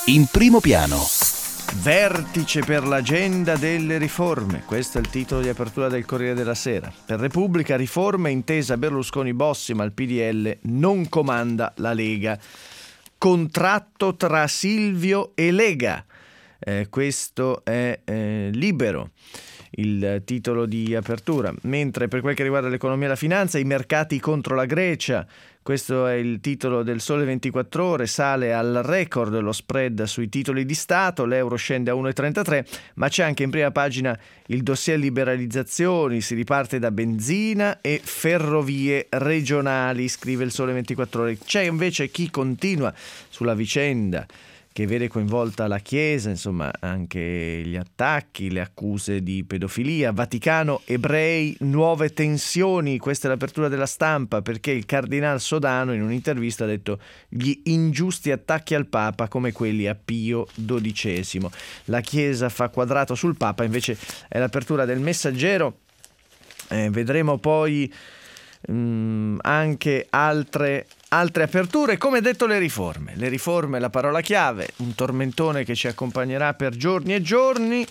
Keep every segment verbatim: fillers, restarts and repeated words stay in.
in primo piano. Vertice per l'agenda delle riforme. Questo è il titolo di apertura del Corriere della Sera. Per Repubblica, riforme, intesa Berlusconi-Bossi, ma il P D L non comanda la Lega. Contratto tra Silvio e Lega. Eh, questo è eh, Libero, il titolo di apertura. Mentre per quel che riguarda l'economia e la finanza, i mercati contro la Grecia. Questo è il titolo del Sole ventiquattro Ore, sale al record lo spread sui titoli di Stato, l'euro scende a uno virgola trentatré, ma c'è anche in prima pagina il dossier liberalizzazioni, si riparte da benzina e ferrovie regionali, scrive il Sole ventiquattro Ore. C'è invece chi continua sulla vicenda che vede coinvolta la Chiesa, insomma anche gli attacchi, le accuse di pedofilia, Vaticano, ebrei, nuove tensioni. Questa è l'apertura della Stampa, perché il cardinal Sodano in un'intervista ha detto gli ingiusti attacchi al Papa come quelli a Pio dodicesimo. La Chiesa fa quadrato sul Papa, invece è l'apertura del Messaggero. Eh, vedremo poi mh, anche altre Altre aperture, come detto le riforme. Le riforme, la parola chiave, un tormentone che ci accompagnerà per giorni e giorni,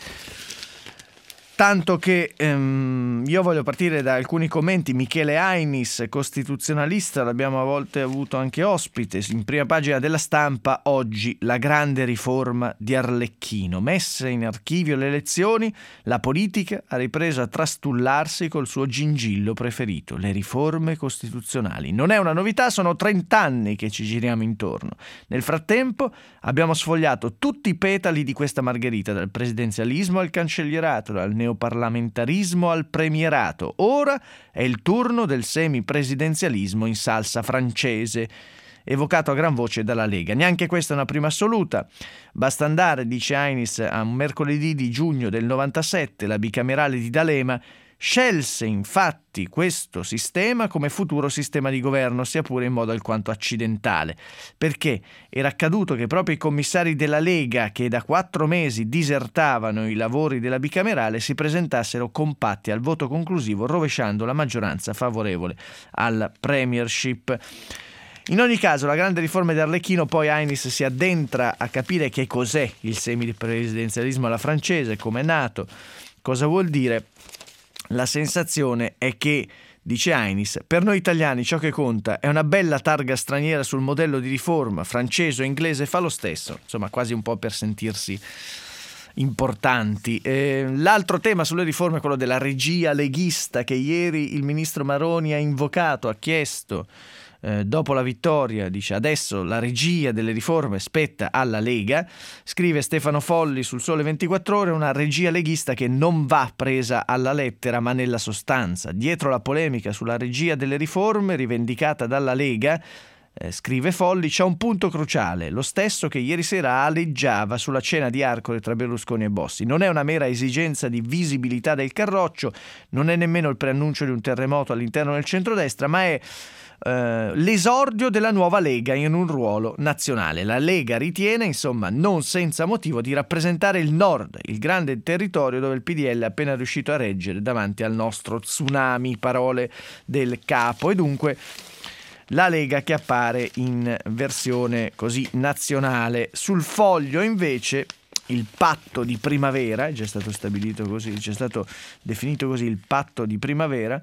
tanto che ehm, io voglio partire da alcuni commenti. Michele Ainis, costituzionalista, l'abbiamo a volte avuto anche ospite, in prima pagina della Stampa, oggi la grande riforma di Arlecchino. Messe in archivio le elezioni, la politica ha ripreso a trastullarsi col suo gingillo preferito, le riforme costituzionali. Non è una novità, sono trent'anni che ci giriamo intorno. Nel frattempo abbiamo sfogliato tutti i petali di questa margherita, dal presidenzialismo al cancellierato, dal neoparlamentarismo al premierato. Ora è il turno del semipresidenzialismo in salsa francese, evocato a gran voce dalla Lega. Neanche questa è una prima assoluta. Basta andare, dice Ainis, a un mercoledì di giugno del novantasette, la bicamerale di D'Alema scelse infatti questo sistema come futuro sistema di governo, sia pure in modo alquanto accidentale, perché era accaduto che proprio i commissari della Lega, che da quattro mesi disertavano i lavori della bicamerale, si presentassero compatti al voto conclusivo, rovesciando la maggioranza favorevole al premiership. In ogni caso, la grande riforma di Arlecchino, poi Ainis si addentra a capire che cos'è il semipresidenzialismo alla francese, come è nato, cosa vuol dire. La sensazione è che, dice Ainis, per noi italiani ciò che conta è una bella targa straniera sul modello di riforma, francese o inglese fa lo stesso, insomma quasi un po' per sentirsi importanti. Eh, l'altro tema sulle riforme è quello della regia leghista che ieri il ministro Maroni ha invocato, ha chiesto. Eh, dopo la vittoria, dice, adesso la regia delle riforme spetta alla Lega. Scrive Stefano Folli sul Sole ventiquattro Ore, una regia leghista che non va presa alla lettera ma nella sostanza. Dietro la polemica sulla regia delle riforme rivendicata dalla Lega, eh, scrive Folli, c'è un punto cruciale, lo stesso che ieri sera aleggiava sulla cena di Arcore tra Berlusconi e Bossi. Non è una mera esigenza di visibilità del Carroccio, non è nemmeno il preannuncio di un terremoto all'interno del centrodestra, ma è Uh, l'esordio della nuova Lega in un ruolo nazionale. La Lega ritiene, insomma, non senza motivo, di rappresentare il Nord, il grande territorio dove il P D L è appena riuscito a reggere davanti al nostro tsunami, parole del capo, e dunque la Lega che appare in versione così nazionale. Sul Foglio invece il patto di primavera, è già stato stabilito così, è già stato definito così il patto di primavera.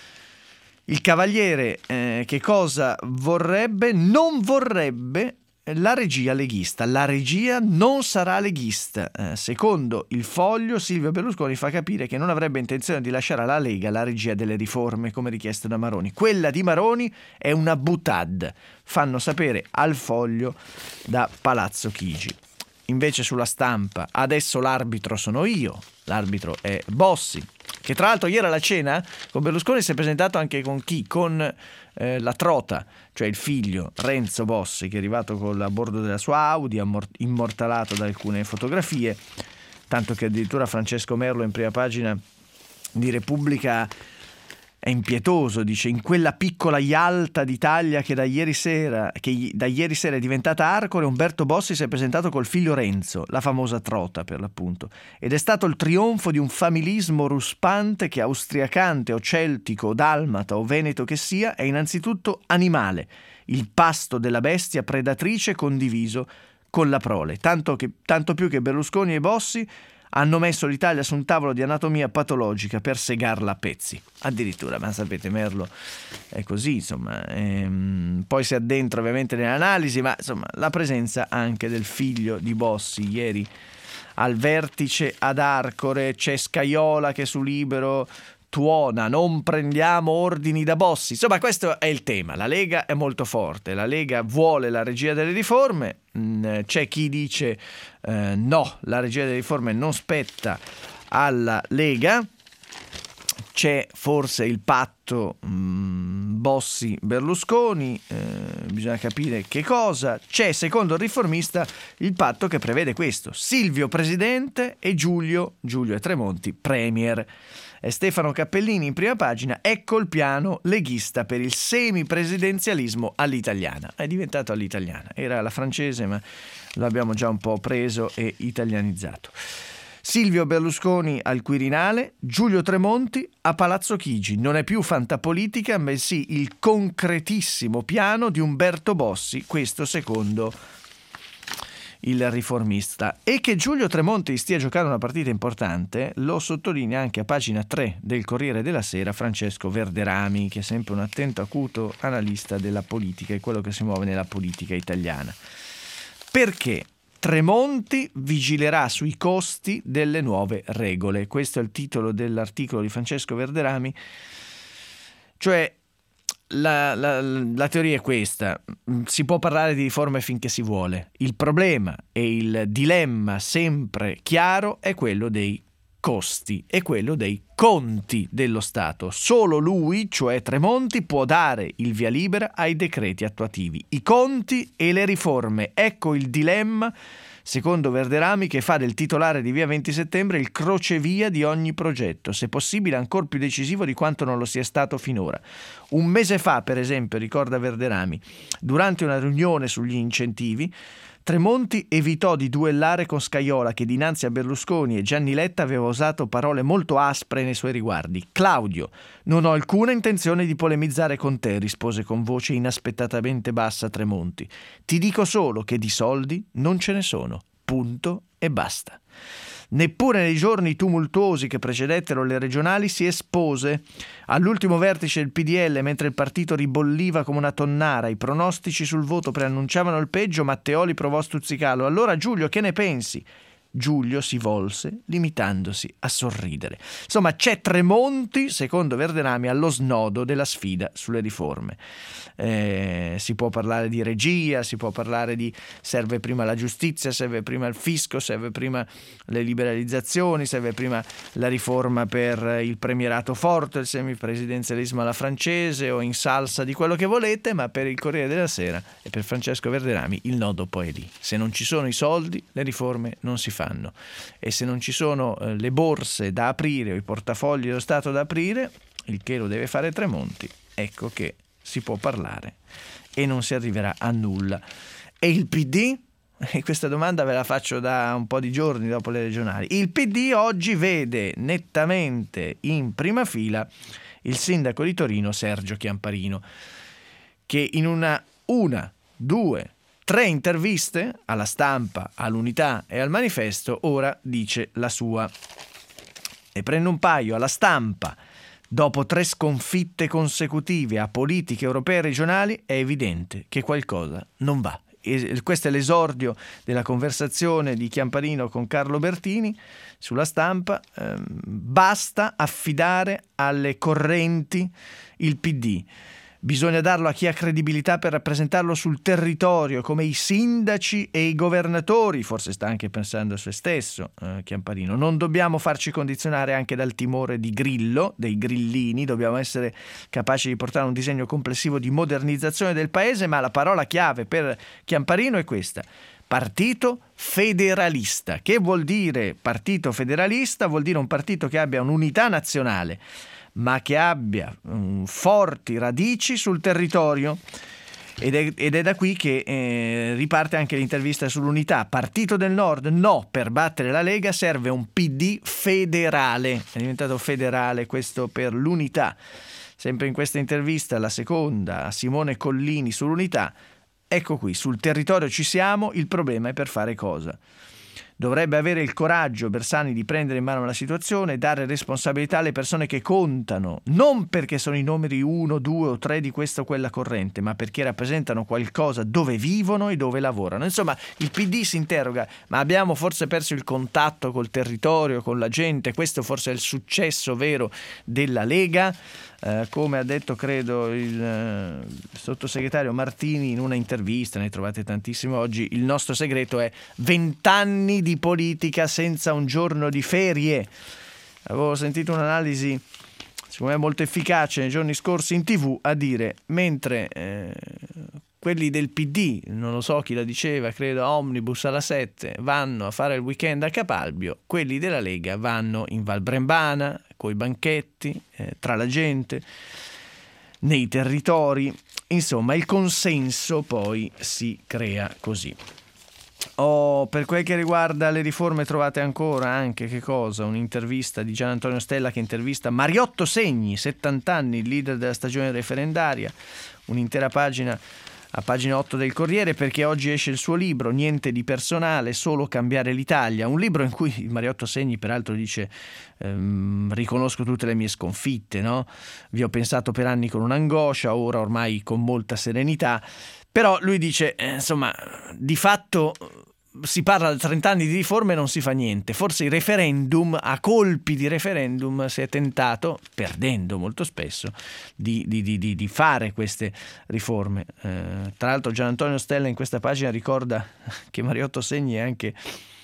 Il Cavaliere eh, che cosa vorrebbe? Non vorrebbe la regia leghista. La regia non sarà leghista. Eh, secondo il Foglio, Silvio Berlusconi fa capire che non avrebbe intenzione di lasciare alla Lega la regia delle riforme come richiesto da Maroni. Quella di Maroni è una boutade, fanno sapere al Foglio da Palazzo Chigi. Invece sulla Stampa, adesso l'arbitro sono io, l'arbitro è Bossi, che tra l'altro ieri alla cena con Berlusconi si è presentato anche con chi? Con eh, la trota, cioè il figlio Renzo Bossi, che è arrivato con, a bordo della sua Audi, immortalato da alcune fotografie, tanto che addirittura Francesco Merlo in prima pagina di Repubblica è impietoso, dice, in quella piccola Yalta d'Italia che da ieri sera che da ieri sera è diventata Arcore, Umberto Bossi si è presentato col figlio Renzo, la famosa trota per l'appunto, ed è stato il trionfo di un familismo ruspante che, austriacante o celtico o dalmata o veneto che sia, è innanzitutto animale, il pasto della bestia predatrice condiviso con la prole, tanto, che, tanto più che Berlusconi e Bossi hanno messo l'Italia su un tavolo di anatomia patologica per segarla a pezzi. Addirittura, ma sapete, Merlo è così, insomma. Ehm, poi si addentra ovviamente nell'analisi, ma insomma la presenza anche del figlio di Bossi ieri al vertice ad Arcore, c'è Scajola che su Libero tuona, non prendiamo ordini da Bossi. Insomma, questo è il tema. La Lega è molto forte, la Lega vuole la regia delle riforme, c'è chi dice eh, no, la regia delle riforme non spetta alla Lega, c'è forse il patto mh, Bossi-Berlusconi, eh, bisogna capire che cosa, c'è secondo il Riformista il patto che prevede questo: Silvio presidente e Giulio, Giulio e Tremonti premier. E Stefano Cappellini in prima pagina, ecco il piano leghista per il semipresidenzialismo all'italiana. È diventato all'italiana, era la francese ma lo abbiamo già un po' preso e italianizzato. Silvio Berlusconi al Quirinale, Giulio Tremonti a Palazzo Chigi. Non è più fantapolitica, bensì il concretissimo piano di Umberto Bossi, questo secondo il Riformista. E che Giulio Tremonti stia giocando una partita importante lo sottolinea anche a pagina tre del Corriere della Sera Francesco Verderami, che è sempre un attento, acuto analista della politica e quello che si muove nella politica italiana. Perché Tremonti vigilerà sui costi delle nuove regole. Questo è il titolo dell'articolo di Francesco Verderami. Cioè La, la, la teoria è questa: si può parlare di riforme finché si vuole, il problema e il dilemma sempre chiaro è quello dei costi e quello dei conti dello Stato. Solo lui, cioè Tremonti, può dare il via libera ai decreti attuativi. I conti e le riforme, ecco il dilemma, secondo Verderami, che fa del titolare di Via venti Settembre il crocevia di ogni progetto, se possibile ancor più decisivo di quanto non lo sia stato finora. Un mese fa, per esempio, ricorda Verderami, durante una riunione sugli incentivi, Tremonti evitò di duellare con Scajola, che dinanzi a Berlusconi e Gianni Letta aveva usato parole molto aspre nei suoi riguardi. Claudio, non ho alcuna intenzione di polemizzare con te, rispose con voce inaspettatamente bassa Tremonti. Ti dico solo che di soldi non ce ne sono. Punto e basta. Neppure nei giorni tumultuosi che precedettero le regionali si espose. All'ultimo vertice del P D L, mentre il partito ribolliva come una tonnara, i pronostici sul voto preannunciavano il peggio, Matteoli provò a stuzzicarlo. Allora Giulio, che ne pensi? Giulio si volse, limitandosi a sorridere. Insomma, c'è Tremonti, secondo Verderami, allo snodo della sfida sulle riforme. Eh, si può parlare di regia, si può parlare di serve prima la giustizia, serve prima il fisco, serve prima le liberalizzazioni, serve prima la riforma per il premierato forte, il semipresidenzialismo alla francese o in salsa di quello che volete, ma per il Corriere della Sera e per Francesco Verderami il nodo poi è lì. Se non ci sono i soldi, le riforme non si fanno, e se non ci sono eh, le borse da aprire o i portafogli dello Stato da aprire, il che lo deve fare Tremonti, ecco che si può parlare e non si arriverà a nulla. E il P D? E questa domanda ve la faccio da un po' di giorni dopo le regionali. Il P D oggi vede nettamente in prima fila il sindaco di Torino Sergio Chiamparino, che in una, una, due, tre interviste alla Stampa, all'Unità e al Manifesto ora dice la sua. E prendo un paio. Alla Stampa: dopo tre sconfitte consecutive a politiche europee e regionali è evidente che qualcosa non va. E questo è l'esordio della conversazione di Chiamparino con Carlo Bertini sulla Stampa. Eh, basta affidare alle correnti il P D. Bisogna darlo a chi ha credibilità per rappresentarlo sul territorio, come i sindaci e i governatori. Forse sta anche pensando a se stesso, eh, Chiamparino. Non dobbiamo farci condizionare anche dal timore di Grillo, dei grillini. Dobbiamo essere capaci di portare un disegno complessivo di modernizzazione del paese, ma la parola chiave per Chiamparino è questa: partito federalista. Che vuol dire partito federalista? Vuol dire un partito che abbia un'unità nazionale, ma che abbia um, forti radici sul territorio. Ed è, ed è da qui che eh, riparte anche l'intervista sull'unità. Partito del Nord, no, per battere la Lega serve un P D federale. È diventato federale questo per l'unità. Sempre in questa intervista, la seconda, a Simone Collini sull'unità: ecco qui, sul territorio ci siamo, il problema è per fare cosa? Dovrebbe avere il coraggio Bersani di prendere in mano la situazione e dare responsabilità alle persone che contano, non perché sono i numeri uno, due o tre di questa o quella corrente, ma perché rappresentano qualcosa dove vivono e dove lavorano. Insomma, il P D si interroga, ma abbiamo forse perso il contatto col territorio, con la gente? Questo forse è il successo vero della Lega? Eh, come ha detto credo il eh, sottosegretario Martini in una intervista, ne trovate tantissimo oggi, il nostro segreto è vent'anni di politica senza un giorno di ferie. Avevo sentito un'analisi secondo me molto efficace nei giorni scorsi in tv a dire, mentre eh, quelli del P D, non lo so chi la diceva, credo Omnibus alla sette, vanno a fare il weekend a Capalbio, quelli della Lega vanno in Val Brembana, coi banchetti, eh, tra la gente, nei territori. Insomma, il consenso poi si crea così. Oh, per quel che riguarda le riforme trovate ancora anche che cosa? Un'intervista di Gian Antonio Stella che intervista Mariotto Segni, settanta anni, il leader della stagione referendaria, un'intera pagina a pagina otto del Corriere, perché oggi esce il suo libro Niente di personale, solo cambiare l'Italia, un libro in cui Mariotto Segni peraltro dice ehm, riconosco tutte le mie sconfitte, no? Vi ho pensato per anni con un'angoscia, ora ormai con molta serenità, però lui dice eh, insomma di fatto si parla di trenta anni di riforme e non si fa niente. Forse il referendum, a colpi di referendum, si è tentato, perdendo molto spesso, di, di, di, di fare queste riforme. Eh, tra l'altro Gian Antonio Stella in questa pagina ricorda che Mariotto Segni è anche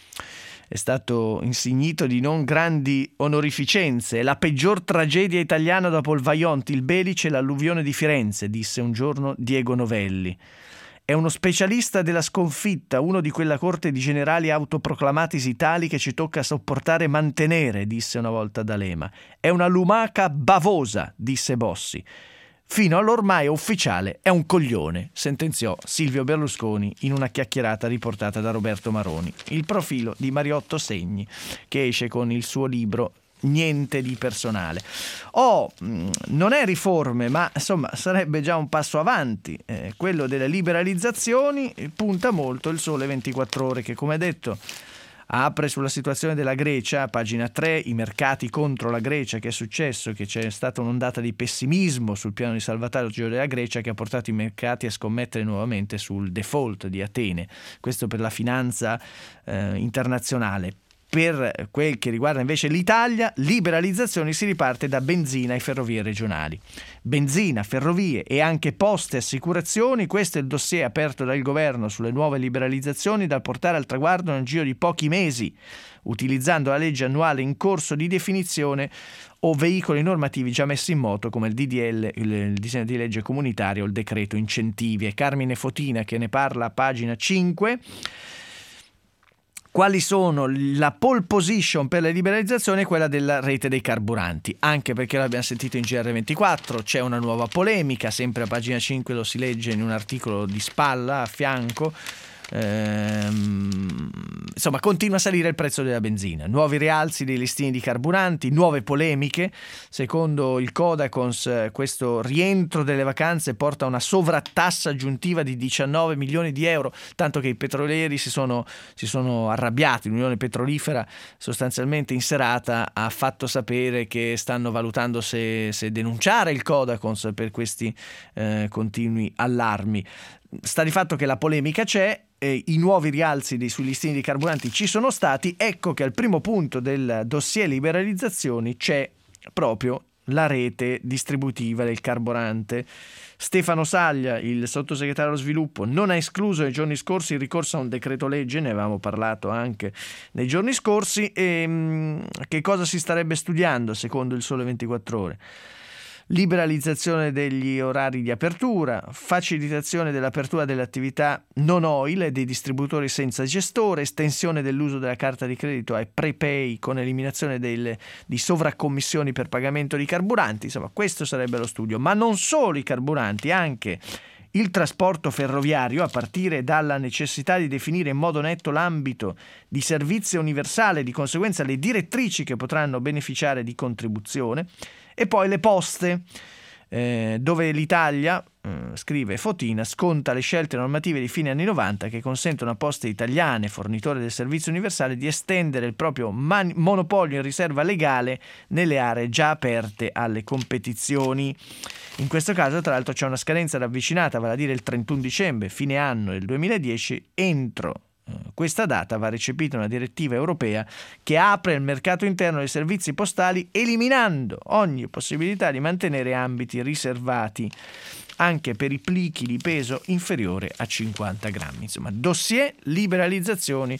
è stato insignito di non grandi onorificenze. La peggior tragedia italiana dopo il Vajont, il Belice e l'alluvione di Firenze, disse un giorno Diego Novelli. È uno specialista della sconfitta, uno di quella corte di generali autoproclamatisi tali che ci tocca sopportare e mantenere, disse una volta D'Alema. È una lumaca bavosa, disse Bossi. Fino all'ormai ufficiale è un coglione, sentenziò Silvio Berlusconi in una chiacchierata riportata da Roberto Maroni. Il profilo di Mariotto Segni, che esce con il suo libro Niente di personale. Oh, non è riforme, ma insomma sarebbe già un passo avanti. Eh, quello delle liberalizzazioni punta molto il Sole ventiquattro Ore, che come detto apre sulla situazione della Grecia, pagina tre, i mercati contro la Grecia. Che è successo? Che c'è stata un'ondata di pessimismo sul piano di salvataggio della Grecia che ha portato i mercati a scommettere nuovamente sul default di Atene. Questo per la finanza eh, internazionale. Per quel che riguarda invece l'Italia, liberalizzazioni, si riparte da benzina e ferrovie regionali. Benzina, ferrovie e anche poste e assicurazioni, questo è il dossier aperto dal governo sulle nuove liberalizzazioni da portare al traguardo nel giro di pochi mesi, utilizzando la legge annuale in corso di definizione o veicoli normativi già messi in moto come il D D L, il disegno di legge comunitario o il decreto incentivi. È Carmine Fotina che ne parla a pagina cinque. Quali sono la pole position per le liberalizzazioni? Quella della rete dei carburanti, anche perché l'abbiamo sentito in G R ventiquattro, c'è una nuova polemica, sempre a pagina cinque lo si legge in un articolo di Spalla a fianco. Ehm, insomma, continua a salire il prezzo della benzina, nuovi rialzi dei listini di carburanti, nuove polemiche. Secondo il Codacons questo rientro delle vacanze porta a una sovrattassa aggiuntiva di diciannove milioni di euro, tanto che i petrolieri si sono, si sono arrabbiati. L'Unione Petrolifera sostanzialmente in serata ha fatto sapere che stanno valutando se, se denunciare il Codacons per questi eh, continui allarmi. Sta di fatto che la polemica c'è, eh, i nuovi rialzi dei, sui listini di carburanti ci sono stati. Ecco che al primo punto del dossier liberalizzazioni c'è proprio la rete distributiva del carburante. Stefano Saglia, il sottosegretario allo sviluppo, non ha escluso nei giorni scorsi il ricorso a un decreto legge, ne avevamo parlato anche nei giorni scorsi. E mh, che cosa si starebbe studiando secondo il Sole ventiquattro Ore? Liberalizzazione degli orari di apertura, facilitazione dell'apertura delle attività non oil e dei distributori senza gestore, estensione dell'uso della carta di credito ai prepay con eliminazione delle, di sovracommissioni per pagamento di carburanti. Insomma, questo sarebbe lo studio, ma non solo i carburanti, anche il trasporto ferroviario, a partire dalla necessità di definire in modo netto l'ambito di servizio universale, di conseguenza le direttrici che potranno beneficiare di contribuzione. E poi le poste, eh, dove l'Italia, eh, scrive Fotina, sconta le scelte normative di fine anni novanta che consentono a Poste Italiane, fornitore del servizio universale, di estendere il proprio man- monopolio in riserva legale nelle aree già aperte alle competizioni. In questo caso, tra l'altro, c'è una scadenza ravvicinata, vale a dire il trentuno dicembre, fine anno del duemiladieci. Entro questa data va recepita una direttiva europea che apre il mercato interno dei servizi postali, eliminando ogni possibilità di mantenere ambiti riservati anche per i plichi di peso inferiore a cinquanta grammi. Insomma, dossier liberalizzazioni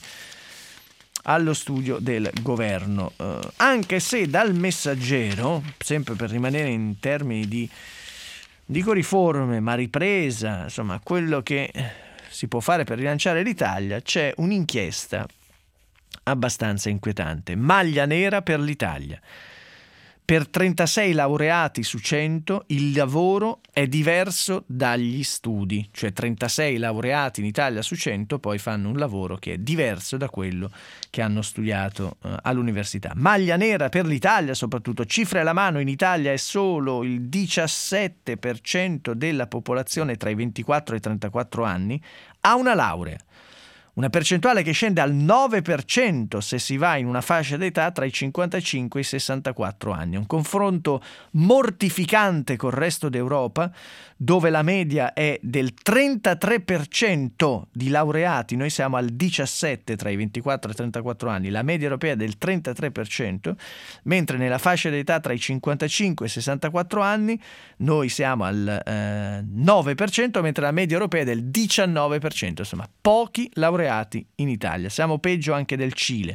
allo studio del governo. Eh, anche se dal Messaggero, sempre per rimanere in termini di, dico riforme, ma ripresa, insomma, quello che si può fare per rilanciare l'Italia, c'è un'inchiesta abbastanza inquietante. Maglia nera per l'Italia. Per trentasei laureati su cento il lavoro è diverso dagli studi, cioè trentasei laureati in Italia su cento poi fanno un lavoro che è diverso da quello che hanno studiato eh, all'università. Maglia nera per l'Italia, soprattutto, cifre alla mano, in Italia è solo il diciassette per cento della popolazione tra i ventiquattro e i trentaquattro anni ha una laurea. Una percentuale che scende al nove per cento se si va in una fascia d'età tra i cinquantacinque e i sessantaquattro anni. Un confronto mortificante col resto d'Europa, dove la media è del trentatré per cento di laureati, noi siamo al diciassette tra i ventiquattro e i trentaquattro anni, la media europea è del trentatré per cento, mentre nella fascia d'età tra i cinquantacinque e i sessantaquattro anni noi siamo al eh, nove per cento, mentre la media europea è del diciannove per cento. Insomma, pochi laureati in Italia. Siamo peggio anche del Cile,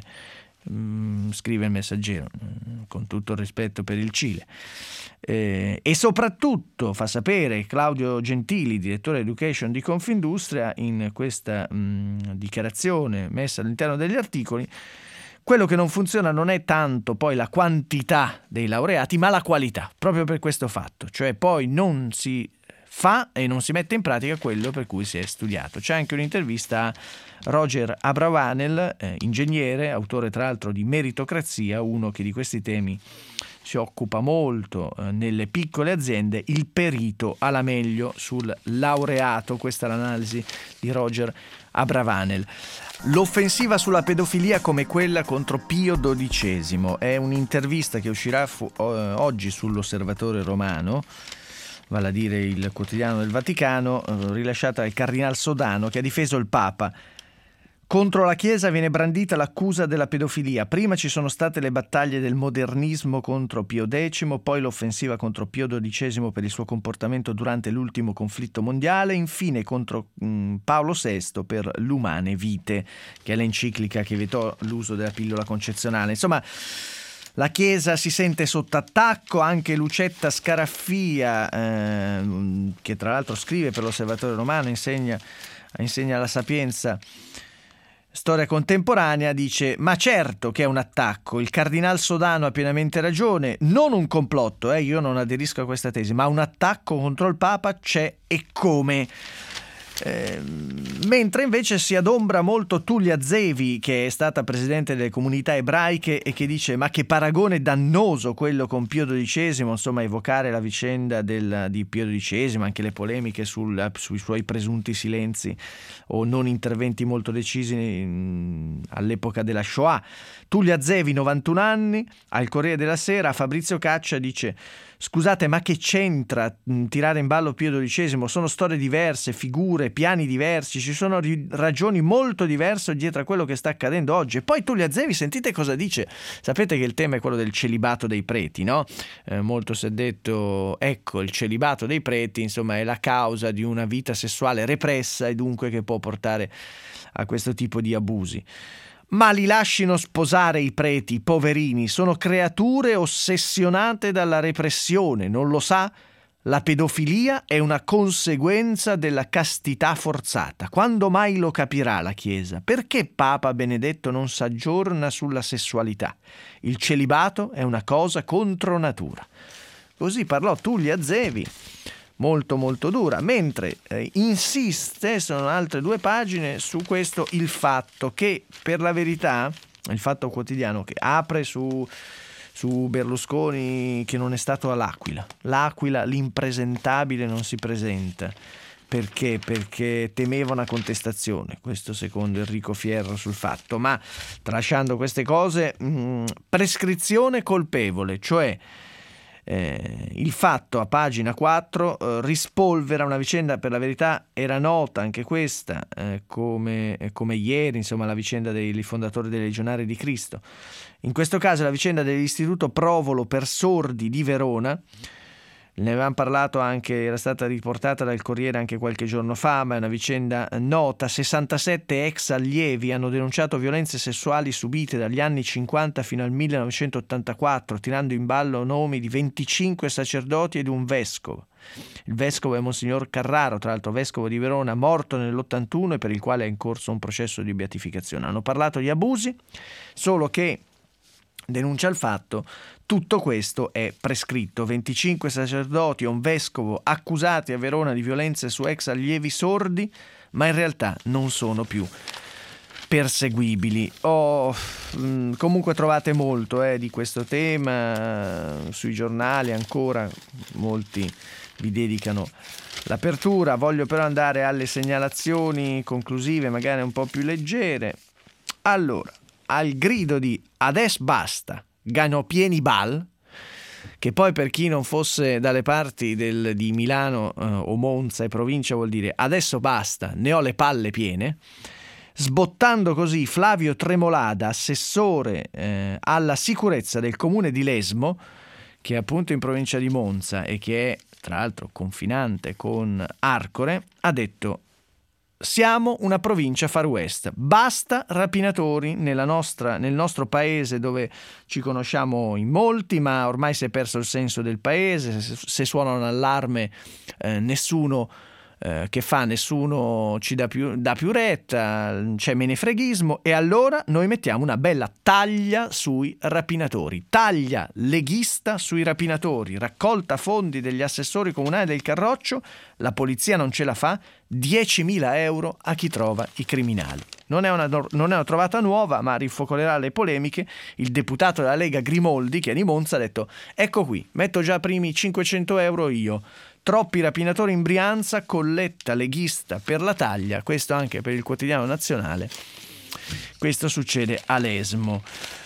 mm, scrive il Messaggero, mm, con tutto il rispetto per il Cile. Eh, e soprattutto fa sapere Claudio Gentili, direttore Education di Confindustria, in questa mm, dichiarazione messa all'interno degli articoli, quello che non funziona non è tanto poi la quantità dei laureati, ma la qualità, proprio per questo fatto, cioè poi non si fa e non si mette in pratica quello per cui si è studiato. C'è anche un'intervista a Roger Abravanel, eh, ingegnere, autore tra l'altro di Meritocrazia, uno che di questi temi si occupa molto eh, nelle piccole aziende, il perito alla meglio sul laureato. Questa è l'analisi di Roger Abravanel. L'offensiva sulla pedofilia come quella contro Pio dodicesimo è un'intervista che uscirà fu- oggi sull'Osservatore Romano, vale a dire il quotidiano del Vaticano, rilasciata dal Cardinal Sodano, che ha difeso il Papa. Contro la Chiesa viene brandita l'accusa della pedofilia. Prima ci sono state le battaglie del modernismo contro Pio decimo, poi l'offensiva contro Pio dodicesimo per il suo comportamento durante l'ultimo conflitto mondiale, infine contro mh, Paolo sesto per l'Umane Vite, che è l'enciclica che vietò l'uso della pillola concezionale. Insomma, la Chiesa si sente sotto attacco. Anche Lucetta Scaraffia, eh, che tra l'altro scrive per l'Osservatore Romano, insegna, insegna la Sapienza storia contemporanea, dice: ma certo che è un attacco, il Cardinal Sodano ha pienamente ragione, non un complotto, eh, io non aderisco a questa tesi, ma un attacco contro il Papa c'è, e come. Eh, mentre invece si adombra molto Tullia Zevi, che è stata presidente delle comunità ebraiche e che dice: ma che paragone dannoso quello con Pio dodicesimo, insomma evocare la vicenda del, di Pio dodicesimo, anche le polemiche sul, sui suoi presunti silenzi o non interventi molto decisi in, all'epoca della Shoah. Tullia Zevi, novantuno anni, al Corriere della Sera, a Fabrizio Caccia dice: scusate, ma che c'entra mh, tirare in ballo Pio dodicesimo? Sono storie diverse, figure, piani diversi, ci sono ri- ragioni molto diverse dietro a quello che sta accadendo oggi. E poi Tullia Zevi, sentite cosa dice. Sapete che il tema è quello del celibato dei preti, no? Eh, molto si è detto, ecco, il celibato dei preti, insomma, è la causa di una vita sessuale repressa e dunque che può portare a questo tipo di abusi. Ma li lascino sposare i preti, poverini, sono creature ossessionate dalla repressione, non lo sa? La pedofilia è una conseguenza della castità forzata. Quando mai lo capirà la Chiesa? Perché Papa Benedetto non s'aggiorna sulla sessualità? Il celibato è una cosa contro natura. Così parlò Tullia Zevi, molto molto dura, mentre eh, insiste, sono altre due pagine su questo Il Fatto, che per la verità, il Fatto Quotidiano, che apre su su Berlusconi che non è stato all'Aquila. L'Aquila, l'impresentabile, non si presenta. Perché? Perché temeva una contestazione, questo secondo Enrico Fierro sul Fatto. Ma tralasciando queste cose, mh, prescrizione colpevole, cioè eh, il Fatto a pagina quattro eh, rispolvera una vicenda, per la verità era nota anche questa, eh, come, come ieri, insomma, la vicenda dei fondatori dei Legionari di Cristo. In questo caso la vicenda dell'Istituto Provolo per Sordi di Verona. Ne avevamo parlato anche, era stata riportata dal Corriere anche qualche giorno fa, ma è una vicenda nota. sessantasette ex allievi hanno denunciato violenze sessuali subite dagli anni cinquanta fino al millenovecentottantaquattro, tirando in ballo nomi di venticinque sacerdoti ed un vescovo. Il vescovo è Monsignor Carraro, tra l'altro vescovo di Verona, morto nell'ottantuno e per il quale è in corso un processo di beatificazione. Hanno parlato di abusi, solo che denuncia il Fatto, tutto questo è prescritto. venticinque sacerdoti e un vescovo accusati a Verona di violenze su ex allievi sordi, ma in realtà non sono più perseguibili. Oh, mh, comunque trovate molto eh, di questo tema sui giornali, ancora molti vi dedicano l'apertura. Voglio però andare alle segnalazioni conclusive, magari un po' più leggere. Allora, al grido di "Adesso basta, ganò pieni bal", che poi per chi non fosse dalle parti del, di Milano eh, o Monza e provincia vuol dire "adesso basta, ne ho le palle piene", sbottando così Flavio Tremolada, assessore eh, alla sicurezza del comune di Lesmo, che è appunto in provincia di Monza e che è tra l'altro confinante con Arcore, ha detto: "Siamo una provincia Far West, basta rapinatori nella nostra, nel nostro paese dove ci conosciamo in molti, ma ormai si è perso il senso del paese, se, se suona un allarme eh, nessuno eh, che fa, nessuno ci dà più, dà più retta, c'è menefreghismo e allora noi mettiamo una bella taglia sui rapinatori, taglia leghista sui rapinatori, raccolta fondi degli assessori comunali del Carroccio, la polizia non ce la fa, diecimila euro a chi trova i criminali". Non è, una, non è una trovata nuova, ma rifocolerà le polemiche. Il deputato della Lega Grimoldi, che è di Monza, ha detto: "Ecco qui, metto già primi cinquecento euro io. Troppi rapinatori in Brianza, colletta leghista per la taglia", questo anche per il Quotidiano Nazionale. Questo succede a Lesmo.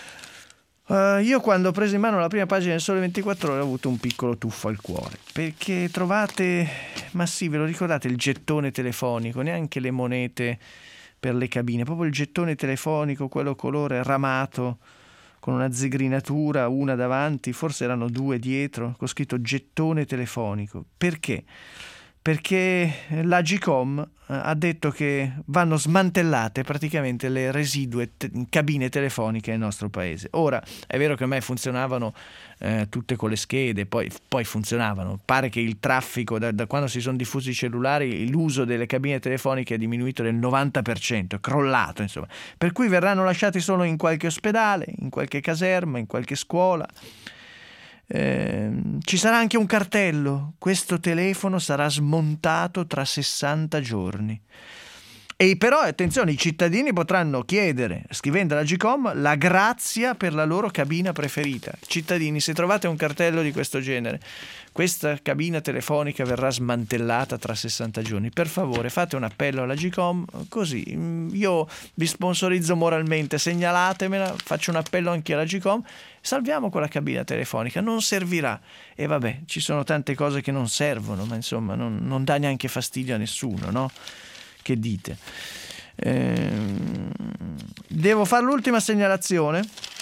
Uh, io quando ho preso in mano la prima pagina del Sole ventiquattro Ore ho avuto un piccolo tuffo al cuore, perché trovate, ma sì, ve lo ricordate il gettone telefonico, neanche le monete per le cabine, proprio il gettone telefonico, quello colore ramato, con una zigrinatura, una davanti, forse erano due dietro, con scritto gettone telefonico. Perché? Perché l'Agicom ha detto che vanno smantellate praticamente le residue te- cabine telefoniche nel nostro paese. Ora, è vero che ormai funzionavano eh, tutte con le schede, poi, poi funzionavano. Pare che il traffico, da, da quando si sono diffusi i cellulari, l'uso delle cabine telefoniche è diminuito del novanta per cento, è crollato, insomma. Per cui verranno lasciati solo in qualche ospedale, in qualche caserma, in qualche scuola. Eh, ci sarà anche un cartello: "Questo telefono sarà smontato tra sessanta giorni". E però, attenzione, i cittadini potranno chiedere, scrivendo all'Agicom, la grazia per la loro cabina preferita. Cittadini, se trovate un cartello di questo genere, questa cabina telefonica verrà smantellata tra sessanta giorni, per favore fate un appello all'Agicom, così io vi sponsorizzo moralmente, segnalatemela, faccio un appello anche all'Agicom, salviamo quella cabina telefonica, non servirà. E vabbè, ci sono tante cose che non servono, ma insomma non, non dà neanche fastidio a nessuno, no? Che dite? Ehm, devo fare l'ultima segnalazione.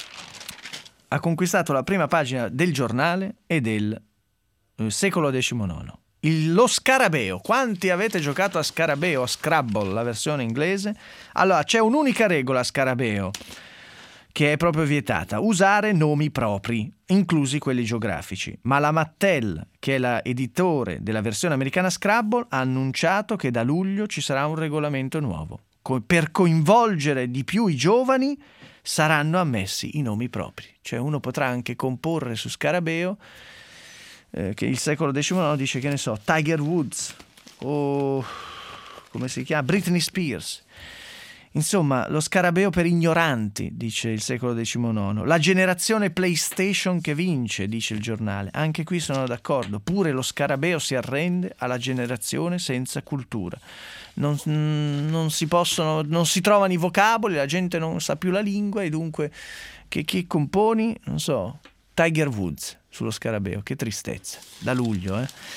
Ha conquistato la prima pagina del Giornale e del eh, Secolo diciannove. Il, lo Scarabeo. Quanti avete giocato a Scarabeo, a Scrabble, la versione inglese? Allora, c'è un'unica regola a Scarabeo, che è proprio vietata: usare nomi propri, inclusi quelli geografici. Ma la Mattel, che è l'editore della versione americana Scrabble, ha annunciato che da luglio ci sarà un regolamento nuovo. Co- per coinvolgere di più i giovani saranno ammessi i nomi propri. Cioè uno potrà anche comporre su Scarabeo, eh, che il Secolo diciannove dice, che ne so, Tiger Woods o come si chiama, Britney Spears. Insomma, lo scarabeo per ignoranti, dice il secolo diciannove. La generazione PlayStation che vince, dice il giornale. Anche qui sono d'accordo. Pure lo scarabeo si arrende alla generazione senza cultura. Non, non si possono, non si trovano i vocaboli, la gente non sa più la lingua e dunque che, che componi, non so, Tiger Woods sullo scarabeo. Che tristezza. Da luglio, eh.